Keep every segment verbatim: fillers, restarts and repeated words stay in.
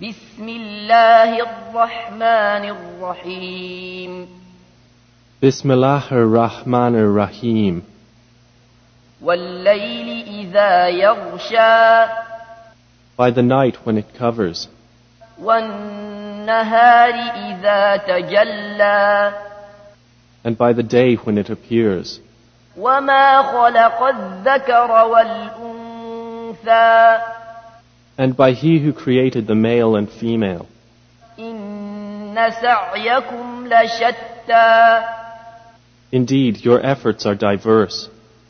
بسم الله الرحمن الرحيم Bismillah ar-Rahman ar-Rahim. والليل إذا يغشى By the night when it covers, والنهار إذا تجلى and by the day when it appears, وما خلق الذكر والأنثى and by He who created the male and female. إن سعيكم لشتى Indeed, your efforts are diverse.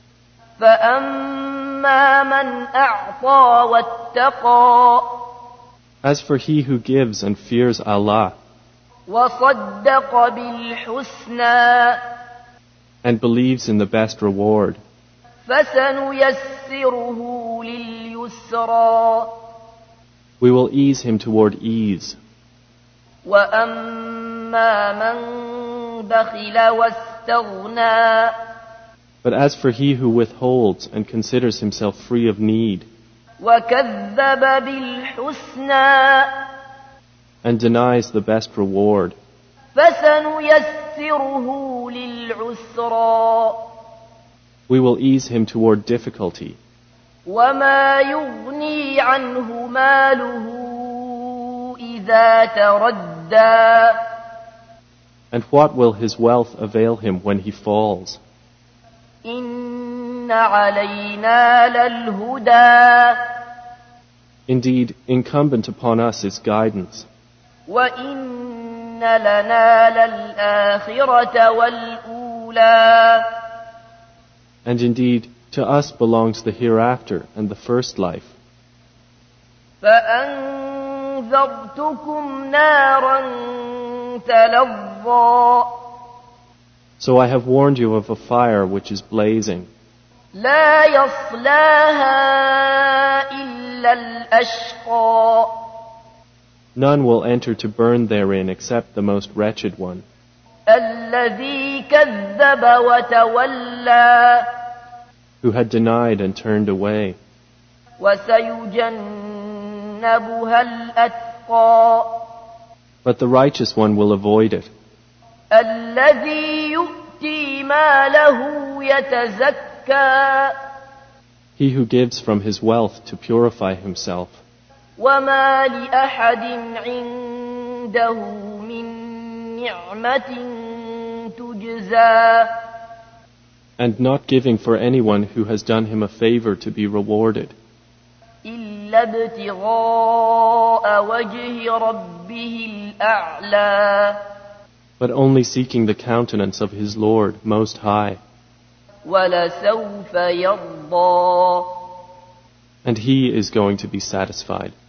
فأما من أعطى واتقى As for he who gives and fears Allah, وصدق بالحسنى and believes in the best reward, فسنيسره لليسرى we will ease him toward ease. وأما من بخل واستغنى But as for he who withholds and considers himself free of need, وكذب بالحسنى and denies the best reward, فسنيسره للعسرى we will ease him toward difficulty. وما يغني عنه ماله إذا تردى And what will his wealth avail him when he falls? إن علينا للهدى Indeed, incumbent upon us is guidance, وإن لنا للآخرة والأولى and indeed, to us belongs the hereafter and the first life. فأنذرتكم نارا تلظى So I have warned you of a fire which is blazing. لا يصلاها إلا الأشقى None will enter to burn therein except the most wretched one, الذي كذب وتولى who had denied and turned away. وسيجنبها الأتقى But the righteous one will avoid it, الذي يؤتي ماله يتزكى he who gives from his wealth to purify himself. وما لأحد عنده من نعمة تجزى And not giving for anyone who has done him a favor to be rewarded, إلا ابتغاء وجه ربه الأعلى but only seeking the countenance of his Lord Most High. ولسوف يرضى And he is going to be satisfied.